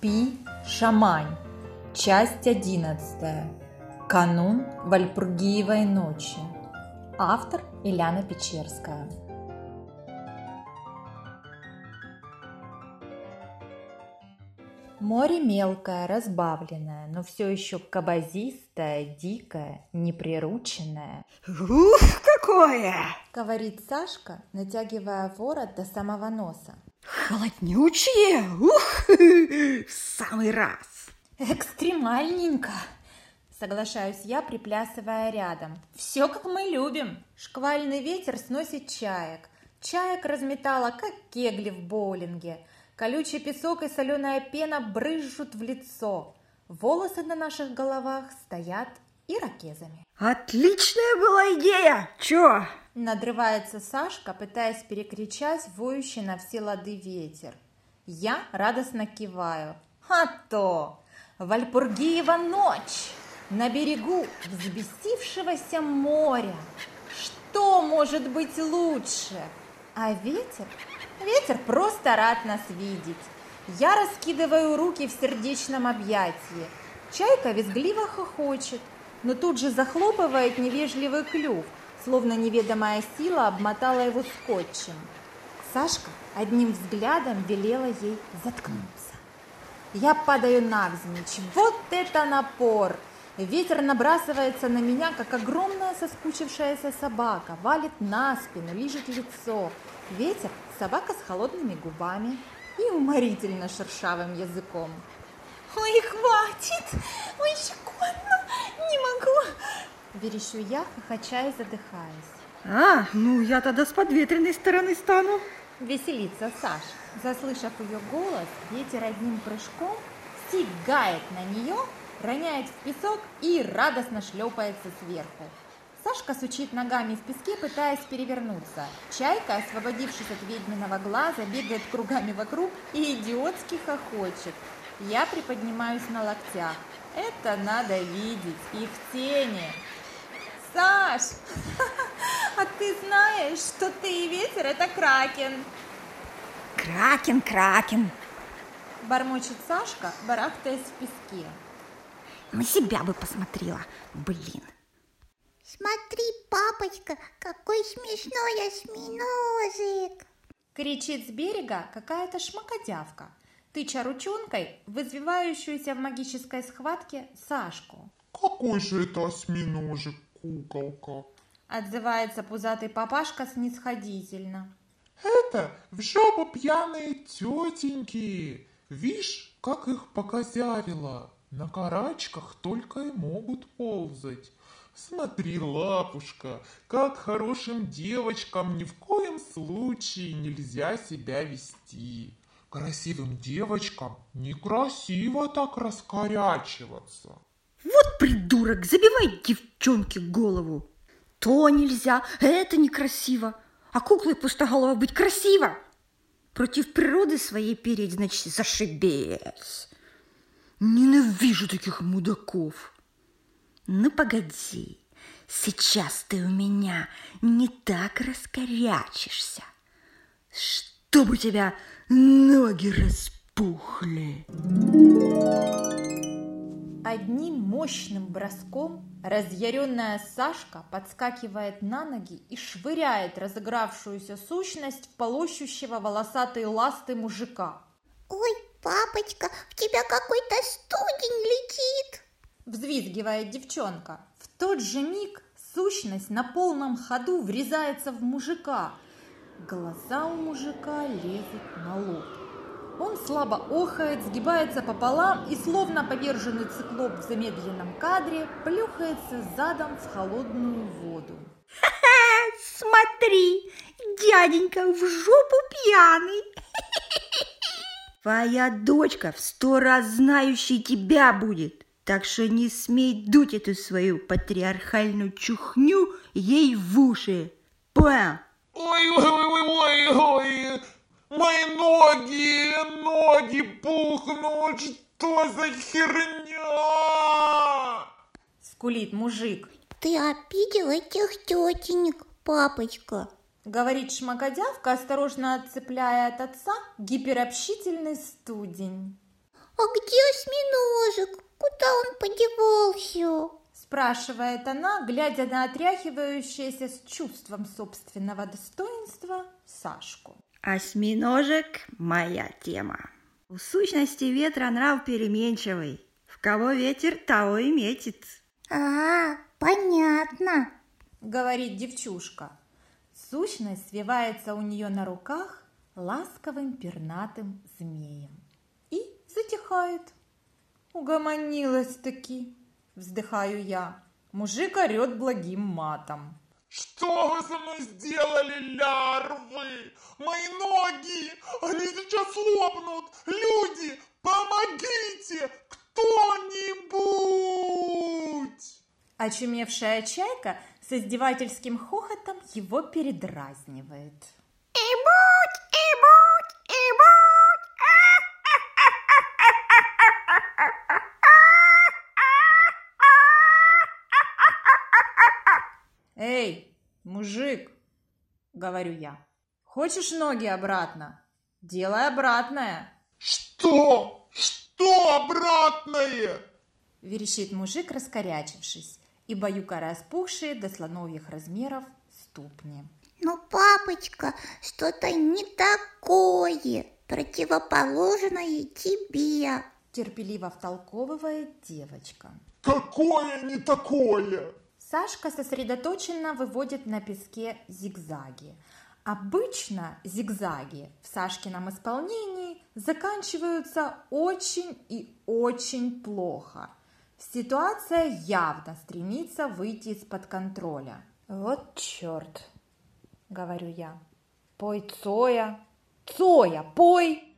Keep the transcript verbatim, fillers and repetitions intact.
Спи, шамань. Часть одиннадцатая. Канун Вальпургиевой ночи. Автор Иляна Печерская. Море мелкое, разбавленное, но все еще кабазистое, дикое, неприрученное. «Ух, какое!» — говорит Сашка, натягивая ворот до самого носа. «Холоднючее! Ух, в самый раз!» «Экстремальненько!» — соглашаюсь я, приплясывая рядом. «Все, как мы любим!» Шквальный ветер сносит чаек. Чаек разметало, как кегли в боулинге. Колючий песок и соленая пена брызжут в лицо. Волосы на наших головах стоят ирокезами. «Отличная была идея! Чё?» Надрывается Сашка, пытаясь перекричать воющий на все лады ветер. Я радостно киваю. А то! Вальпургиева ночь! На берегу взбесившегося моря! Что может быть лучше? А ветер? Ветер просто рад нас видеть. Я раскидываю руки в сердечном объятии. Чайка визгливо хохочет, но тут же захлопывает невежливый клюв, словно неведомая сила обмотала его скотчем. Сашка одним взглядом велела ей заткнуться. Я падаю навзничь. Вот это напор! Ветер набрасывается на меня, как огромная соскучившаяся собака, валит на спину, лижет лицо. Ветер – собака с холодными губами и уморительно шершавым языком. «Ой, хватит! Ой, щекотно! Не могу!» Верещу я, хохоча и задыхаясь. «А, ну я тогда с подветренной стороны стану!» Веселится Саша. Заслышав ее голос, ветер одним прыжком сигает на нее, роняет в песок и радостно шлепается сверху. Сашка сучит ногами в песке, пытаясь перевернуться. Чайка, освободившись от ведьминого глаза, бегает кругами вокруг и идиотски хохочет. Я приподнимаюсь на локтях. Это надо видеть, их тени. «Саш, а ты знаешь, что ты и ветер – это кракен?» «Кракен, кракен!» – бормочет Сашка, барахтаясь в песке. «На себя бы посмотрела, блин!» «Смотри, папочка, какой смешной осьминожик!» – кричит с берега какая-то шмакодявка, тыча ручонкой в извивающуюся в магической схватке Сашку. «Какой же это осьминожик, куколка?» – отзывается пузатый папашка снисходительно. «Это в жопу пьяные тетеньки. Вишь, как их покозявило. На карачках только и могут ползать. Смотри, лапушка, как хорошим девочкам ни в коем случае нельзя себя вести. Красивым девочкам некрасиво так раскорячиваться». «Вот придурок, забивай девчонке голову! То нельзя, это некрасиво, а куклой пустоголово быть красиво! Против природы своей переть, значит, зашибись! Ненавижу таких мудаков! Ну, погоди, сейчас ты у меня не так раскорячишься, чтобы у тебя ноги распухли!» Одним мощным броском разъяренная Сашка подскакивает на ноги и швыряет разыгравшуюся сущность в полощущего волосатые ласты мужика. «Ой, папочка, в тебя какой-то студень летит!» – взвизгивает девчонка. В тот же миг сущность на полном ходу врезается в мужика. Глаза у мужика лезут на лоб. Он слабо охает, сгибается пополам и, словно поверженный циклоп в замедленном кадре, плюхается задом в холодную воду. «Ха-ха! Смотри, дяденька в жопу пьяный! Твоя дочка в сто раз знающей тебя будет, так что не смей дуть эту свою патриархальную чухню ей в уши! Понял?» «Ой-ой-ой-ой-ой! Мои ноги, ноги пухнут! Что за херня?» – скулит мужик. «Ты обидел этих тетенек, папочка!» – говорит шмакодявка, осторожно отцепляя от отца гиперобщительный студень. «А где осьминожек? Куда он подевался? Спрашивает она, глядя на отряхивающуюся с чувством собственного достоинства Сашку. Осьминожек – моя тема. В сущности ветра нрав переменчивый. В кого ветер, того и метит. А, понятно, говорит девчушка. Сущность свивается у нее на руках ласковым пернатым змеем и затихает. Угомонилась-таки, вздыхаю я. Мужик орет благим матом. Что вы со мной сделали, лярвы? Мои ноги! Они сейчас лопнут! Люди, помогите! Кто-нибудь! Очумевшая чайка с издевательским хохотом его передразнивает. И-будь, и-будь, и-будь. Эй, мужик, говорю я, хочешь ноги обратно? Делай обратное. Что? Что обратное? Верещит мужик, раскорячившись, и баюкая распухшие до слоновьих размеров ступни. Ну, папочка, что-то не такое, противоположное тебе. Терпеливо втолковывает девочка. Какое не такое? Сашка сосредоточенно выводит на песке зигзаги. Обычно зигзаги в Сашкином исполнении заканчиваются очень и очень плохо. Ситуация явно стремится выйти из-под контроля. Вот черт, говорю я. Пой, Цоя, Цоя, пой!